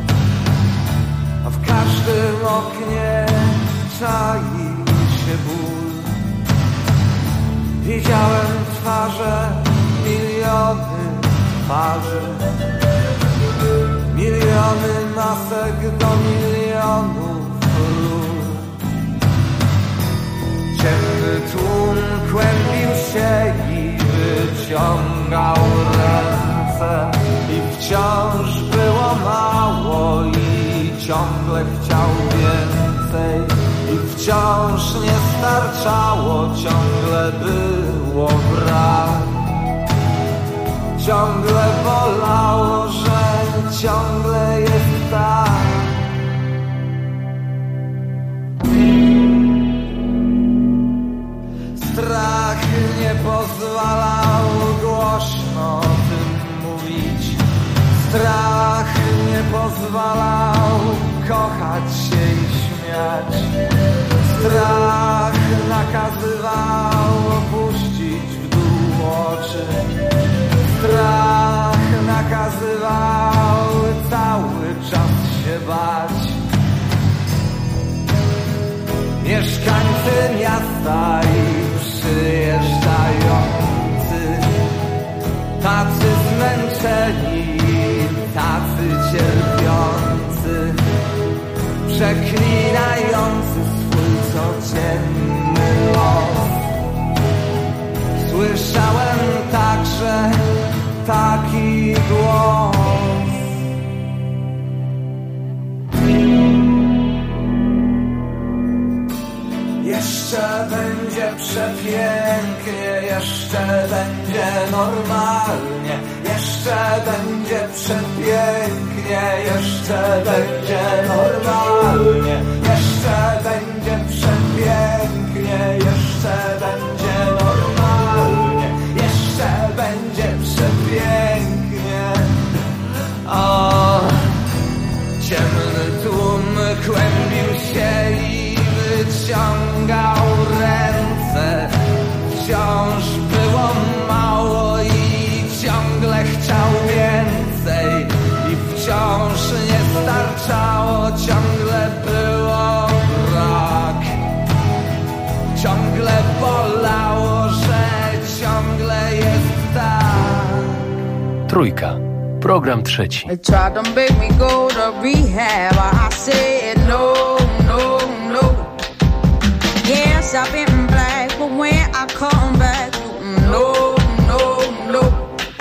Speaker 19: a w każdym oknie czai się ból. Widziałem twarze, miliony twarzy, miliony masek do milionów ról. Ciemny tłum kłębił się i wyciągał ręce i wciąż było mało i ciągle chciał więcej. I wciąż nie starczało, ciągle było brak. Ciągle bolało, że ciągle jest tak. Strach nie pozwalał głośno o tym mówić. Strach nie pozwalał kochać się i śmiać. Strach nakazywał opuścić w dół oczy. Strach nakazywał cały czas się bać. Mieszkańcy miasta i przyjeżdżający, tacy zmęczeni, tacy cierpiący, przeklinający swój codzienny los. Słyszałem także taki głos. Jeszcze będzie przepięknie, jeszcze będzie normalnie, jeszcze będzie przepięknie, jeszcze będzie normalnie, jeszcze będzie przepięknie, jeszcze będzie normalnie, jeszcze będzie przepięknie. O, ciemny tłum kłębił się i wyciągał ręce. Wciąż było mało i ciągle chciał więcej. I wciąż nie starczało, ciągle było brak. Ciągle bolało, że ciągle jest tak.
Speaker 21: Trójka. Program trzeci.
Speaker 1: They tried to make me go to rehab. I said no, no, no. Yes, I've been black, but when I come back, no, no, no.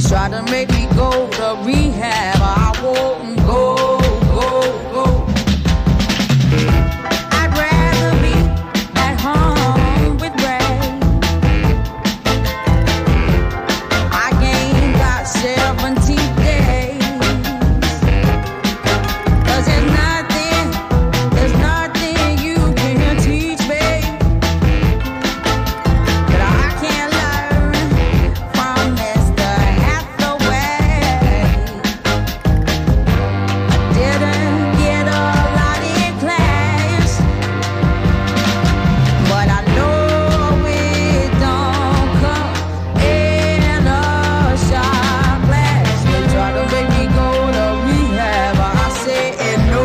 Speaker 1: Try to make me go to rehab, I won't go. I'd rather be at home with Ray. I ain't got 70 days. 'Cause there's nothing you can teach me that I can't learn from Mr. Hathaway. I didn't get a lot in class, but I know it don't come in a shot glass. They try to make me go to rehab, I said no.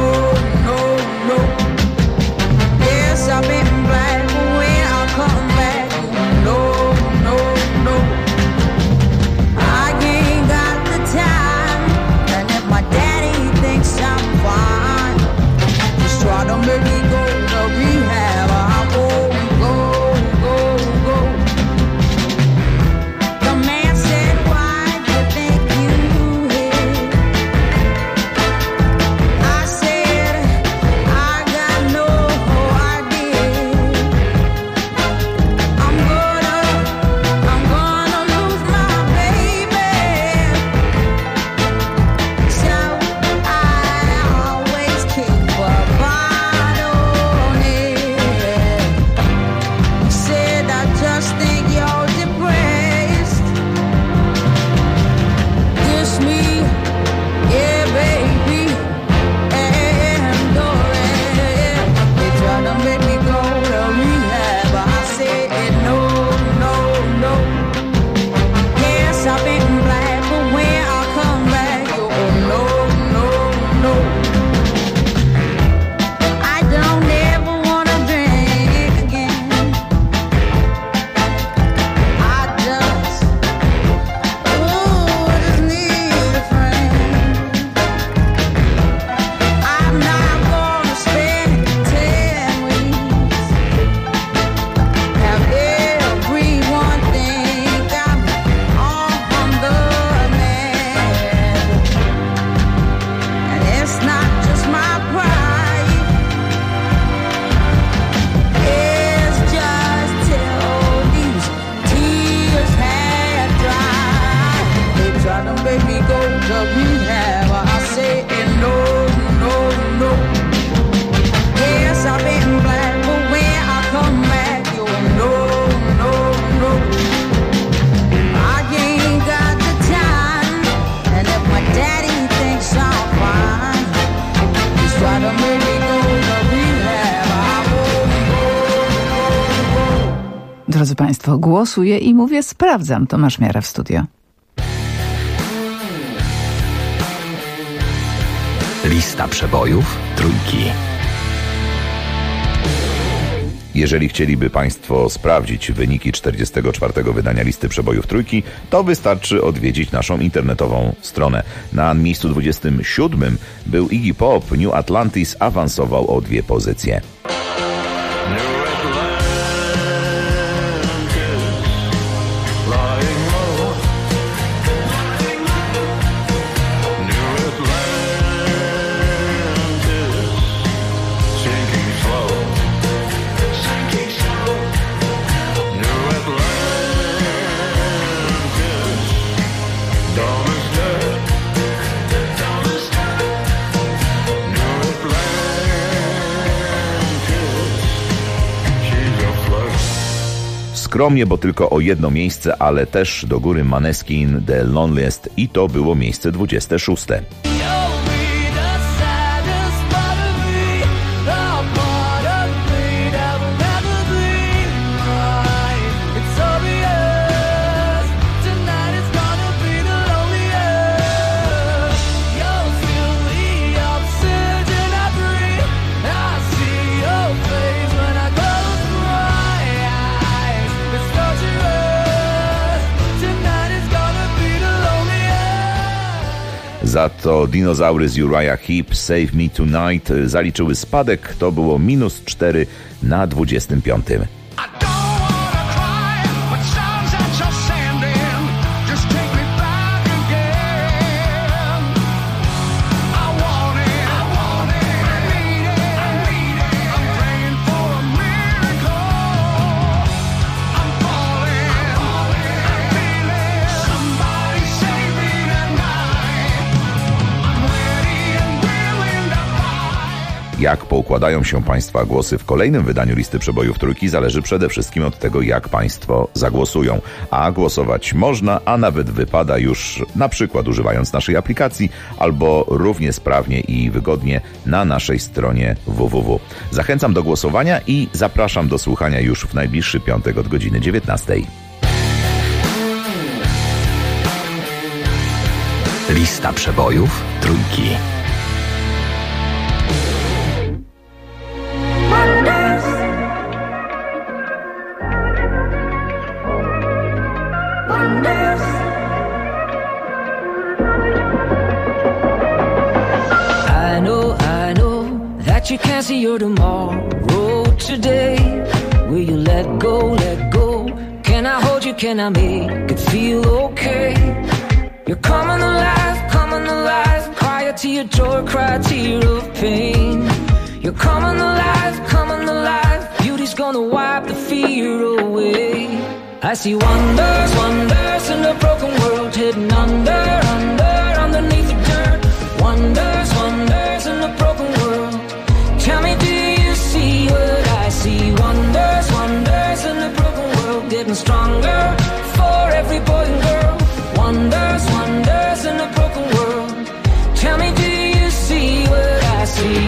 Speaker 1: Yes, I've been black, but when I come back, no. I ain't got the time, and if my daddy thinks I'm fine, just try to make me go to rehab, I won't go. The man said, why do you think you hit? I said, I got no idea. I'm gonna lose my baby, so I always keep a bottle near. He said, I just think you're depressed. Kiss me, yeah, baby, and go ahead. They try to make me go to rehab, I said no. Yes, I've been black, but when I come back, no. I don't ever wanna drink again. I just need a friend. I'm not gonna spend 10 weeks. Have everyone think I'm on the man. And it's not just my pride. It's just till these tears had dried. They try to make me go to rehab, I say no. Yes, I've been black, but when I come back, no. I ain't got the time, and if my daddy thinks I'm fine, just try to make me go to rehab, I won't go.
Speaker 4: Drodzy Państwo, głosuję i mówię sprawdzam. Tomasz Miara w studio.
Speaker 5: Lista przebojów trójki.
Speaker 9: Jeżeli chcieliby Państwo sprawdzić wyniki 44. wydania listy przebojów trójki, to wystarczy odwiedzić naszą internetową stronę. Na miejscu 27 był Iggy Pop, New Atlantis awansował o 2 pozycje. Skromnie, bo tylko o 1 miejsce, ale też do góry Maneskin, The Loneliest i to było miejsce 26. Za to dinozaury z Uriah Heep, Save Me Tonight zaliczyły spadek, to było -4 na 25.
Speaker 19: But songs that you're sending just take me back in
Speaker 9: Jak poukładają się Państwa głosy w kolejnym wydaniu listy przebojów trójki, zależy przede wszystkim od tego, jak Państwo zagłosują. A głosować można, a nawet wypada już na przykład używając naszej aplikacji albo równie sprawnie i wygodnie na naszej stronie www. Zachęcam do głosowania i zapraszam do słuchania już w najbliższy piątek od godziny 19.
Speaker 5: Lista przebojów trójki.
Speaker 20: I know that you can't see your tomorrow today. Will you let go, let go? Can I hold you, can I make it feel okay? You're coming alive, cry a tear, joy, cry a tear of pain. You're coming alive, beauty's gonna wipe the fear away. I see wonders, wonders in a broken world, hidden under, underneath the dirt. Wonders, wonders in a broken world. Tell me, do you see what I see? Wonders, wonders in a broken world, getting stronger for every boy and girl. Wonders, wonders in a broken world. Tell me, do you see what I see?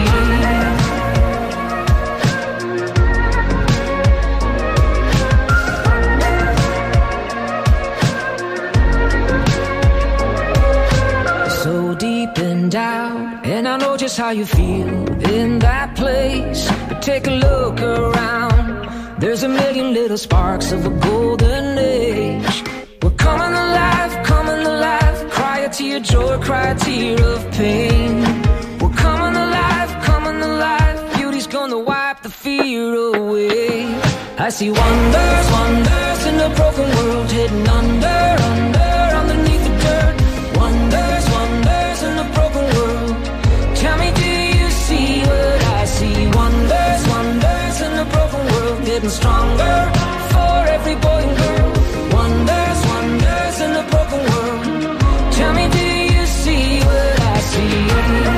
Speaker 20: So deep in doubt, and I know just how you feel in that place. But take a look around, there's a million little sparks of a golden age. We're coming alive, cry a tear, joy, cry a tear of pain. We're coming alive, beauty's gonna wipe the fear away. I see wonders, wonders in a broken world, hidden under, underneath the dirt. Wonders, wonders in a broken world. Tell me, do you see what I see? Wonders, wonders in a broken world, getting stronger for every boy and girl. Wonders, wonders in a broken world. Tell me, do you see what I see?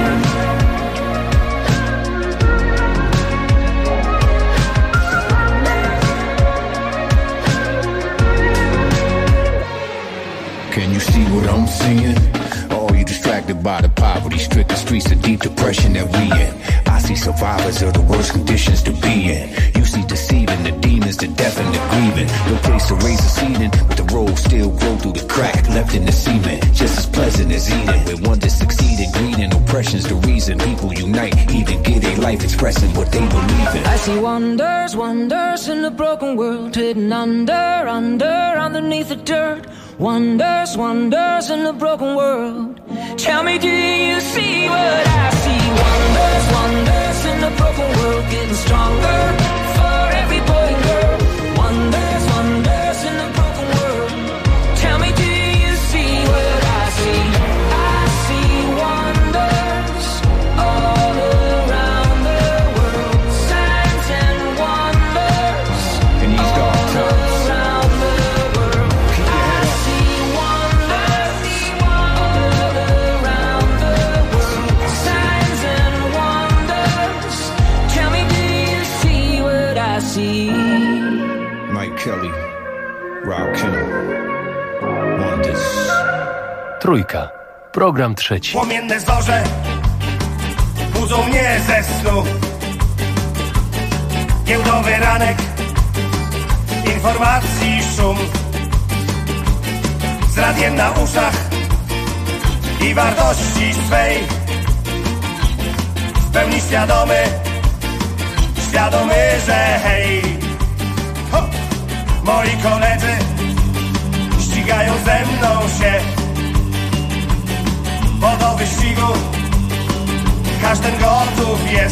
Speaker 3: Can you see what I'm seeing? Or are you distracted by the poverty-stricken streets of deep depression that we in? I see survivors of the worst conditions to be in. You see deceiving the demons, the death and the grieving. No place to raise a seeding, but the road still grow through the crack left in the cement. Just as pleasant as eating. When one to succeed in greed and oppression's the reason people unite, even get a life expressing what they believe in.
Speaker 20: I see wonders, wonders in a broken world, hidden under, underneath the dirt. Wonders, wonders in a broken world. Tell me, do you see what I see? Wonders, wonders in a broken world, getting stronger for every boy and girl. Wonders, wonders in a broken world. Tell me, do you see what I see? I see wonders all around the world. Signs and wonders
Speaker 3: in these dark times. Mike Kelly, Rockin', Wonders.
Speaker 21: Trójka. Program trzeci.
Speaker 19: Płomienne zorze budzą mnie ze snu. Giełdowy ranek, informacji szum. Z radiem na uszach i wartości swej. W pełni świadomy, że hej, ho! Moi koledzy ścigają ze mną się, bo do wyścigu każdy gotów jest.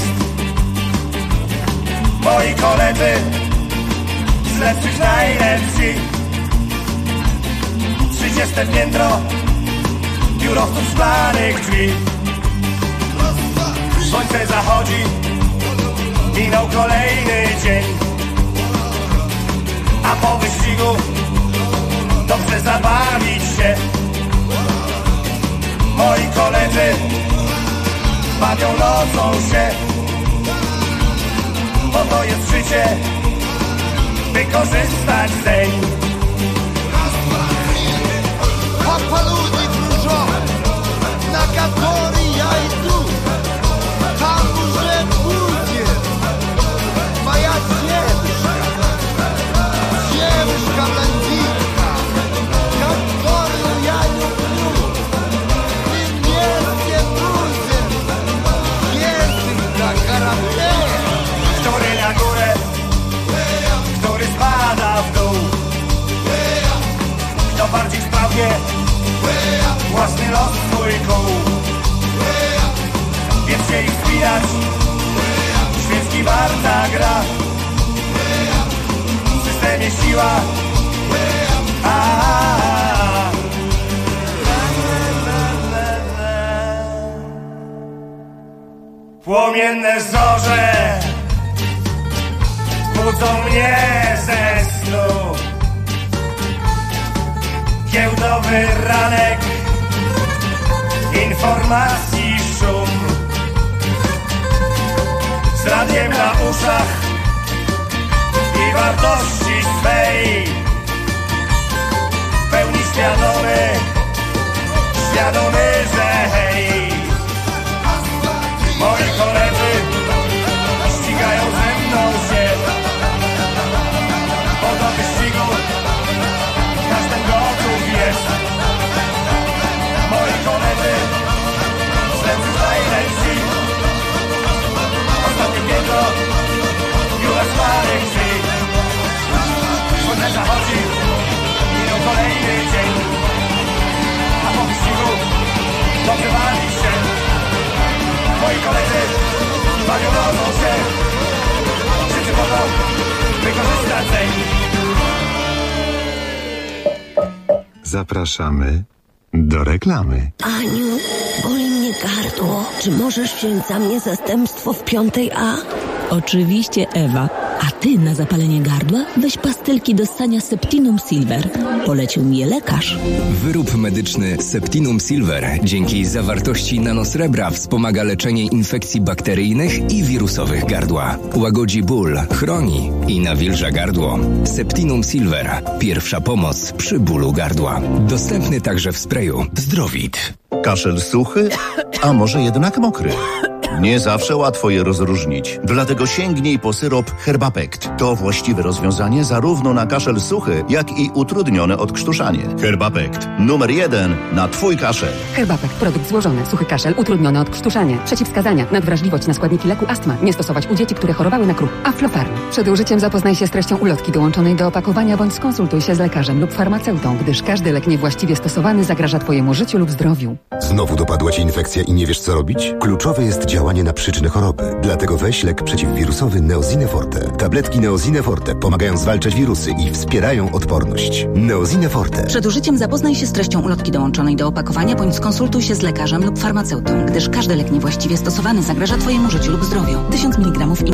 Speaker 19: Moi koledzy z lepszych najlepsi, 30 piętro biurowców szklanych drzwi. Słońce zachodzi, minął kolejny dzień, a po wyścigu dobrze zabawić się. Moi koledzy bawią nocą się, bo to jest życie, wykorzystać dzień.
Speaker 6: Papa ludzi dużo, na katory ja idu, tam уже будет моя девушка блондинка, которую я люблю. И вместе будем ездить на корабле.
Speaker 19: Który na górę, który spada w dół, kto bardziej sprawnie własny los swój kół. Więc się ich wspinać, świecki warta gra, w systemie siła. Płomienne zorze budzą mnie ze snu. Giełdowy ranek, informacji szum. Z radiem na uszach i wartości swej, w pełni świadomy, że hej, moi koledzy ścigają ze mną się, bo do wyścigu każdy gotów jest. Moi koledzy śledzy najlepsi, ostatnie piętro US Marek drzwi. Słońce zachodzi, minął kolejny dzień, a po wyścigu dogrywali się. Moi koledzy bawią się, wszyscy po to wykorzystać dzień.
Speaker 10: Zapraszamy do reklamy.
Speaker 11: Aniu, boli mnie gardło. Czy możesz wziąć za mnie zastępstwo w 5A?
Speaker 12: Oczywiście, Ewa. A ty na zapalenie gardła weź pastylki do ssania Septinum Silver. Polecił mi je lekarz.
Speaker 5: Wyrób medyczny Septinum Silver dzięki zawartości nanosrebra wspomaga leczenie infekcji bakteryjnych i wirusowych gardła. Łagodzi ból, chroni i nawilża gardło. Septinum Silver. Pierwsza pomoc przy bólu gardła. Dostępny także w sprayu. Zdrowit.
Speaker 13: Kaszel suchy, a może jednak mokry? Nie zawsze łatwo je rozróżnić. Dlatego sięgnij po syrop Herbapekt. To właściwe rozwiązanie zarówno na kaszel suchy, jak i utrudnione odkrztuszanie. Herbapekt. Numer 1 na twój kaszel.
Speaker 14: Herbapekt. Produkt złożony. Suchy kaszel, utrudnione odkrztuszanie. Przeciwwskazania. Nadwrażliwość na składniki leku astma. Nie stosować u dzieci, które chorowały na kruch. Aflofarm. Przed użyciem zapoznaj się z treścią ulotki dołączonej do opakowania bądź skonsultuj się z lekarzem lub farmaceutą, gdyż każdy lek niewłaściwie stosowany zagraża twojemu życiu lub zdrowiu.
Speaker 15: Znowu dopadła cię infekcja i nie wiesz co robić? Kluczowe jest działanie na przyczynę choroby. Dlatego weź lek przeciwwirusowy Neosine Forte. Tabletki Neosine Forte pomagają zwalczać wirusy i wspierają odporność. Neosine Forte.
Speaker 14: Przed użyciem zapoznaj się z treścią ulotki dołączonej do opakowania bądź skonsultuj się z lekarzem lub farmaceutą, gdyż każdy lek niewłaściwie stosowany zagraża twojemu życiu lub zdrowiu. 1000 mg